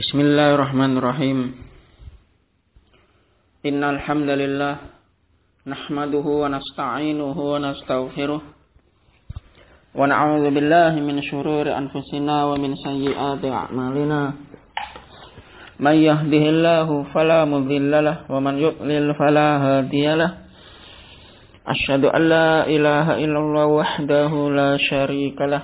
Bismillahirrahmanirrahim. Innal hamdalillah nahmaduhu wa nasta'inuhu wa nastaghfiruh wa na'udzu billahi min shururi anfusina wa min sayyiati a'malina. May yahdihillahu fala mudilla lahu wa man yudlil fala hadiya lahu. Asyhadu an la ilaha illallah wahdahu la syarika lahu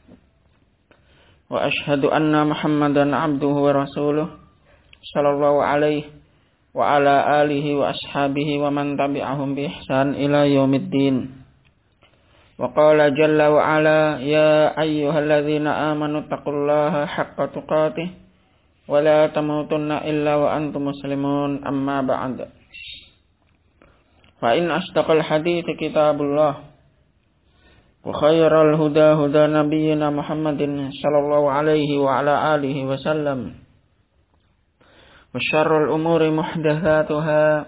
wa asyhadu anna Muhammadan abduhu wa rasuluh sallallahu alaihi wa ala alihi wa ashabihi wa man tabi'ahum bi ihsan ila yaumiddin. Wa qala jalla wa ala ya ayyuhalladzina amanu taqullaha haqqa tuqatih wa la tamutunna illa wa antum muslimun, amma ba'd. Fa in asdaqal hadithi kitabullah wa khairal huda huda nabiyyina Muhammadin sallallahu alaihi wa ala alihi wa sallam. Wa syarrul umuri muhdatsatuha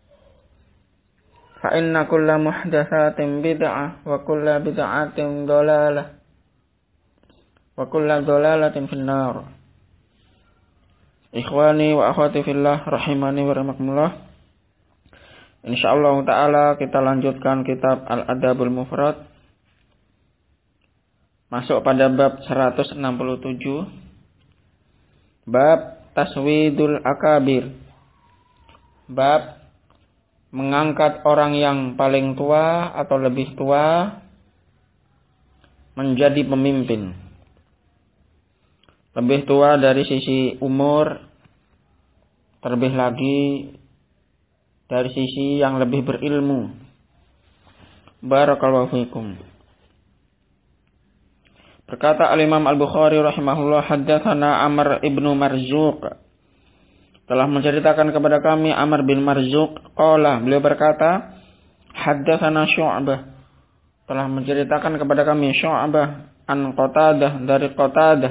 fa inna kulla muhdatsatin bid'ah wa kulla bid'atin dhalalah wa kulla dhalalatin finnar. Ikhwani wa akhwati fillah rahimani wa rahimakumullah. Insyaallah taala kita lanjutkan kitab Al-Adabul Mufrad. Masuk pada bab 167. Bab taswidul akabir. Bab mengangkat orang yang paling tua atau lebih tua menjadi pemimpin. Lebih tua dari sisi umur, terlebih lagi dari sisi yang lebih berilmu. Barakallahu fikum. Berkata Al-Imam Al-Bukhari rahimahullah, haddatsana Amr ibnu Marzuq, telah menceritakan kepada kami Amr bin Marzuq. Qala, beliau berkata, haddatsana Syu'bah, telah menceritakan kepada kami Syu'bah an Qatadah, dari Qatadah.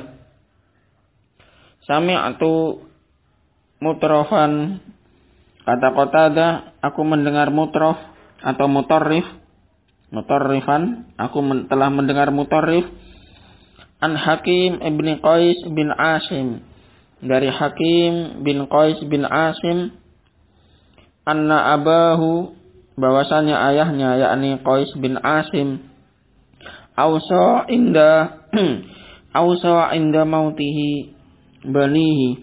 Sami'tu mutrafan, kata Qatadah, aku mendengar mutraf atau mutarrifan, aku telah mendengar mutarrif an Hakim ibn Qais bin Asim, dari Hakim bin Qais bin Asim, anna abahu, bahwasanya ayahnya yakni Qais bin Asim, ausa inda mautihi banihi.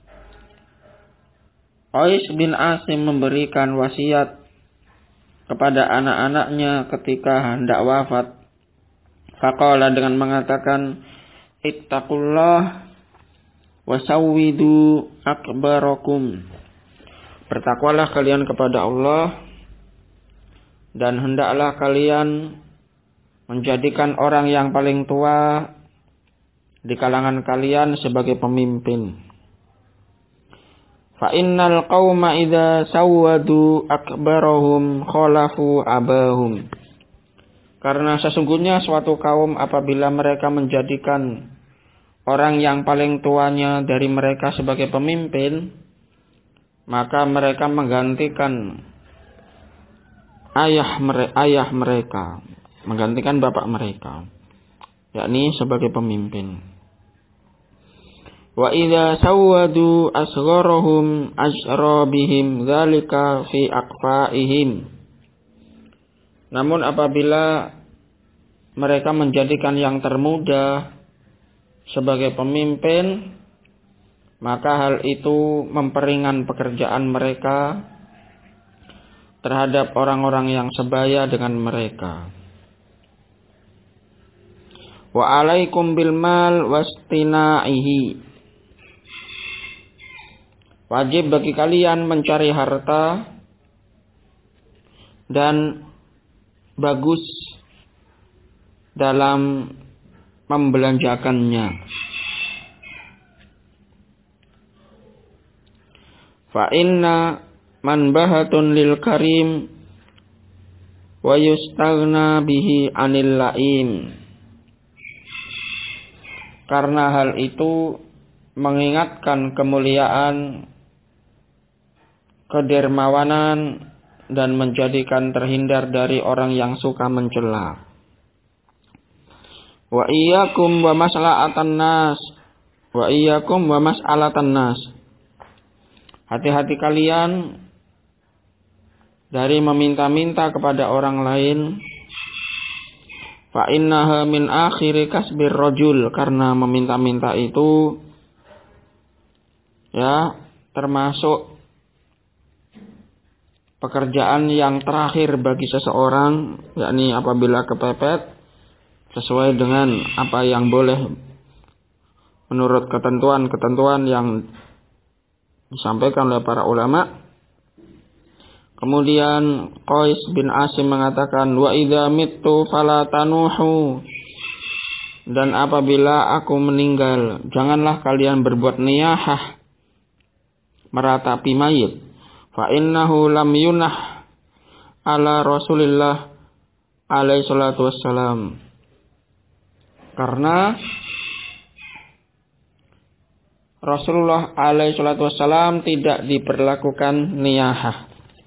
Qais bin Asim memberikan wasiat kepada anak-anaknya ketika hendak wafat. Faqala, dengan mengatakan, ittaqullah wasawwidu akbarakum. Bertakwalah kalian kepada Allah dan hendaklah kalian menjadikan orang yang paling tua di kalangan kalian sebagai pemimpin. Fa innal qauma idza sawwadu akbarahum khalafu abahum. Karena sesungguhnya suatu kaum apabila mereka menjadikan orang yang paling tuanya dari mereka sebagai pemimpin, maka mereka menggantikan ayah mereka, menggantikan bapak mereka, yakni sebagai pemimpin. Wa idza sawwadu asgharahum ajra bihim dzalika fi aqfaihim. Namun apabila mereka menjadikan yang termuda sebagai pemimpin, maka hal itu memperingan pekerjaan mereka terhadap orang-orang yang sebaya dengan mereka. Wa alaikum bil mal wastina'ihi. Wajib bagi kalian mencari harta dan bagus dalam membelanjakannya. Fa inna manbahatun lil karim wa yustaghna bihi anil laim. Karena hal itu mengingatkan kemuliaan, kedermawanan, dan menjadikan terhindar dari orang yang suka mencela. Wa iyyakum wa maslahatan nas Wa iyyakum wa mas'alatan nas. Hati-hati kalian dari meminta-minta kepada orang lain. Fa innaha min akhiri kasbir rajul, karena meminta-minta itu ya termasuk pekerjaan yang terakhir bagi seseorang, yakni apabila kepepet sesuai dengan apa yang boleh menurut ketentuan-ketentuan yang disampaikan oleh para ulama. Kemudian Qais bin Asim mengatakan, wa idza mittu fala tanuhu, dan apabila aku meninggal janganlah kalian berbuat niyahah, meratapi mayit. Fa innahu lam yunah ala Rasulillah alaihi salatu wassalam, karena Rasulullah alaihi salatu wassalam tidak diperlakukan niyahah.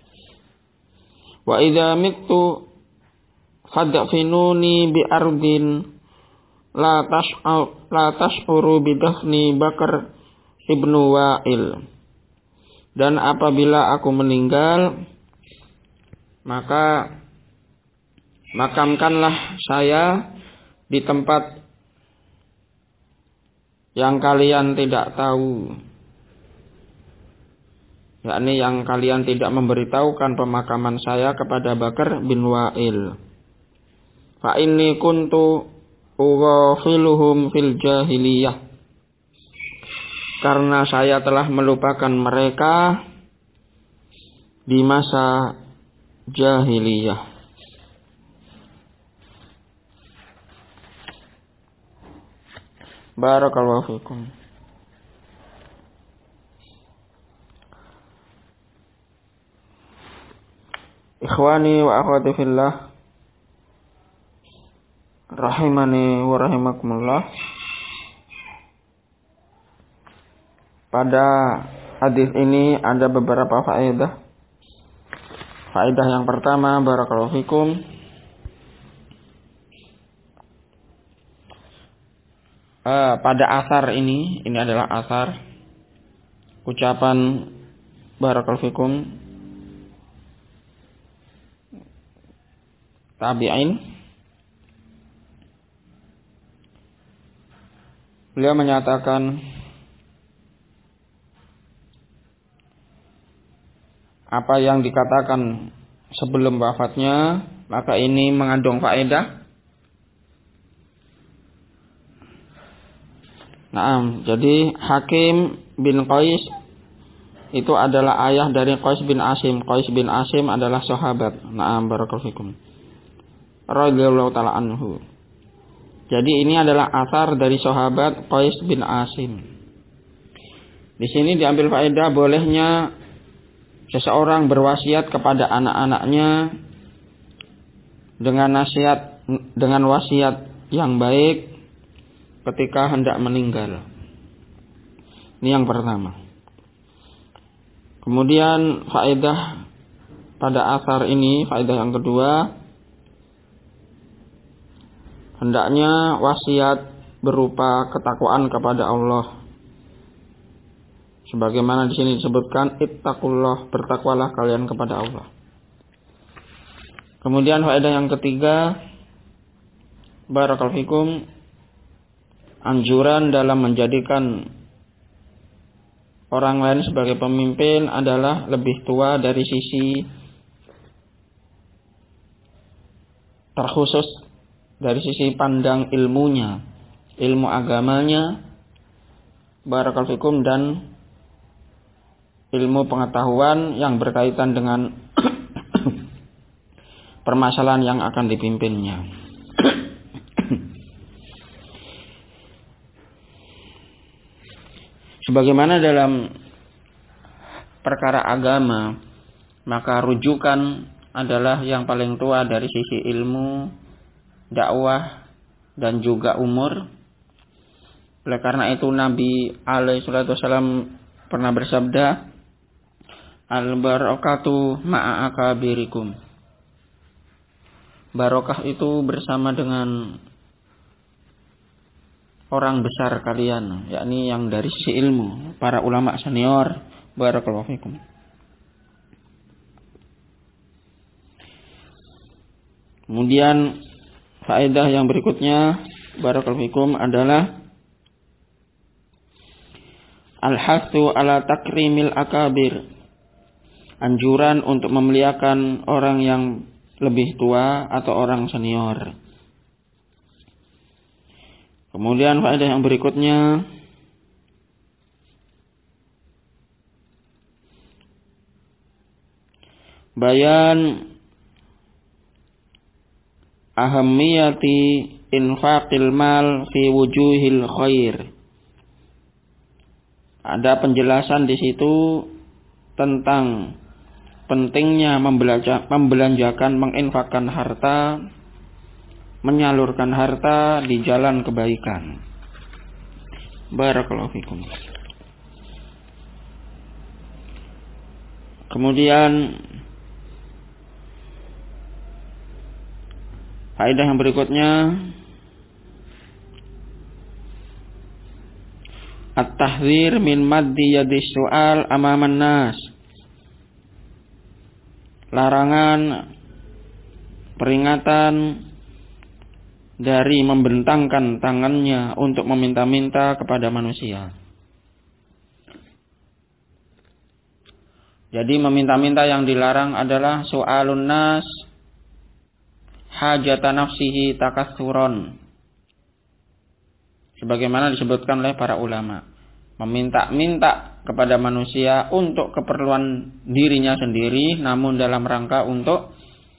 Wa idza mittu fadfinuni bi ardin la tash'uru bi dafni Bakar ibnu Wa'il. Dan apabila aku meninggal, maka makamkanlah saya di tempat yang kalian tidak tahu, yakni yang kalian tidak memberitahukan pemakaman saya kepada Bakar bin Wa'il. Fa inni kuntu ughafiluhum fil jahiliyah, karena saya telah melupakan mereka di masa jahiliyah. Barakallahu fikum. Ikhwani wa akhwati fillah, rahimani wa rahimakumullah. Pada hadis ini ada beberapa faedah. Faedah yang pertama, barakallahu fikum, pada asar ini adalah asar ucapan barakallahu fikum tabi'in. Beliau menyatakan apa yang dikatakan sebelum wafatnya, maka ini mengandung faedah. Naam, jadi Hakim bin Qais itu adalah ayah dari Qais bin Asim. Qais bin Asim adalah sahabat. Naam, barakallahu fikum, radhiyallahu ta'ala anhu. Jadi ini adalah asar dari sahabat Qais bin Asim. Di sini diambil faedah bolehnya seseorang berwasiat kepada anak-anaknya dengan wasiat yang baik ketika hendak meninggal. Ini yang pertama. Kemudian faedah pada asar ini, faedah yang kedua, hendaknya wasiat berupa ketakwaan kepada Allah. Sebagaimana di sini disebutkan, ittaqullah, bertakwalah kalian kepada Allah. Kemudian faedah yang ketiga, barakallahu fikum, anjuran dalam menjadikan orang lain sebagai pemimpin adalah lebih tua dari sisi terkhusus, dari sisi pandang ilmunya, ilmu agamanya, barakallahu fikum, dan ilmu pengetahuan yang berkaitan dengan permasalahan yang akan dipimpinnya. Sebagaimana dalam perkara agama, maka rujukan adalah yang paling tua dari sisi ilmu, dakwah, dan juga umur. Oleh karena itu Nabi alaihi salatu wasallam pernah bersabda, al-barakatu ma'a akabirikum. Barokah itu bersama dengan orang besar kalian, yakni yang dari sisi ilmu, para ulama senior. Barakallahu fikum. Kemudian faedah yang berikutnya, barakallahu fikum, adalah al-hathu ala takrimil akabir. Anjuran untuk memuliakan orang yang lebih tua atau orang senior. Kemudian faedah yang berikutnya, bayan ahammiyati infaqil mal fi wujuhil khair. Ada penjelasan di situ tentang pentingnya membelanjakan, menginfakkan harta, menyalurkan harta di jalan kebaikan. Barakallahu fikum. Kemudian faedah yang berikutnya, at-tahdzir min maddi yadis su'al amaman nas. Larangan, peringatan dari membentangkan tangannya untuk meminta-minta kepada manusia. Jadi meminta-minta yang dilarang adalah su'alun nas hajata nafsihi takatsuron. Sebagaimana disebutkan oleh para ulama, meminta-minta kepada manusia untuk keperluan dirinya sendiri, namun dalam rangka untuk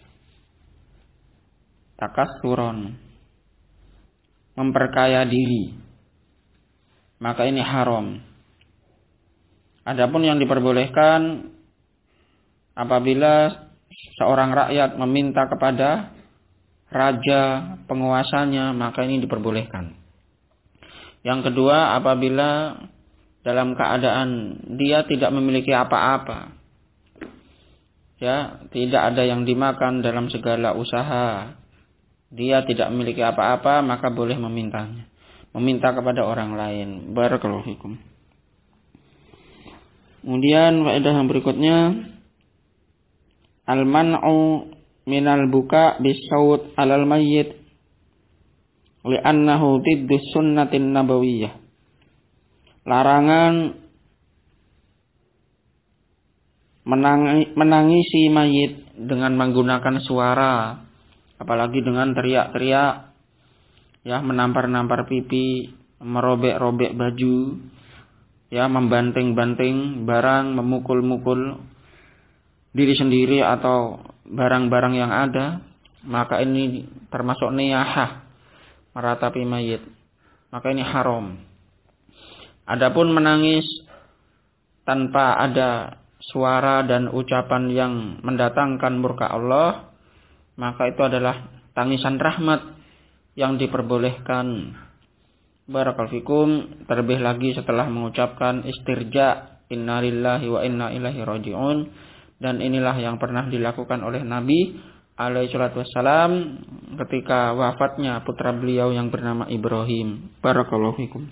takatsuron, memperkaya diri, maka ini haram. Adapun yang diperbolehkan apabila seorang rakyat meminta kepada raja, penguasanya, maka ini diperbolehkan. Yang kedua, apabila dalam keadaan dia tidak memiliki apa-apa, ya, tidak ada yang dimakan dalam segala usaha, dia tidak memiliki apa-apa, maka boleh memintanya, meminta kepada orang lain. Barakallahu fikum. Kemudian faedah yang berikutnya, al-man'u minal buka bisaut alal mayyit li'annahu diddus sunnatin nabawiyah. Larangan menangisi mayit dengan menggunakan suara, apalagi dengan teriak-teriak, ya, menampar-nampar pipi, merobek-robek baju, ya, membanting-banting barang, memukul-mukul diri sendiri atau barang-barang yang ada, maka ini termasuk niyahah, meratapi mayit, maka ini haram. Adapun menangis tanpa ada suara dan ucapan yang mendatangkan murka Allah, maka itu adalah tangisan rahmat yang diperbolehkan. Barakallahu fikum. Terlebih lagi setelah mengucapkan istirja, innalillahi wa inna ilaihi raji'un, dan inilah yang pernah dilakukan oleh Nabi alaihi salatu wassalam ketika wafatnya putra beliau yang bernama Ibrahim. Barakallahu fikum.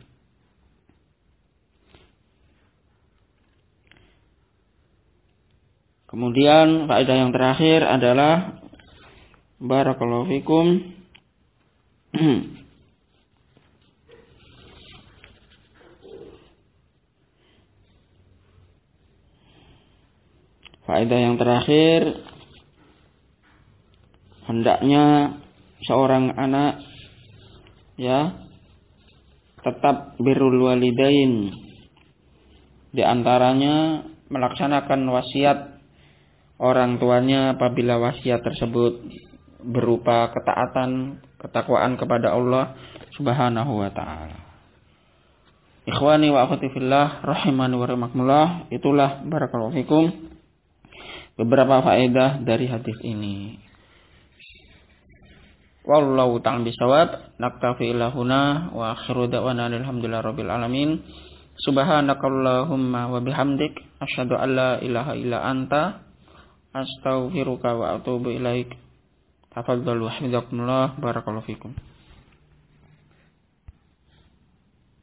Kemudian faedah yang terakhir adalah barakallahu fikum, faedah yang terakhir, hendaknya seorang anak, ya, tetap birrul walidain, di antaranya melaksanakan wasiat orang tuanya apabila wasiat tersebut berupa ketaatan, ketakwaan kepada Allah Subhanahu wa taala. Ikhwani wa akhwati fillah rahimani wa rahimakumullah, itulah barakallahu fikum beberapa faedah dari hadis ini. Wallahu ta'ala bisawab. Naktafi ilahuna wa akhiru da'wana alhamdulillahi rabbil alamin. Subhanakallahumma wa bihamdik asyhadu an la ilaha illa anta astaghfiruka wa atubu ilaik. Tafadhalu hafizakumullah. Barakallahu fikum.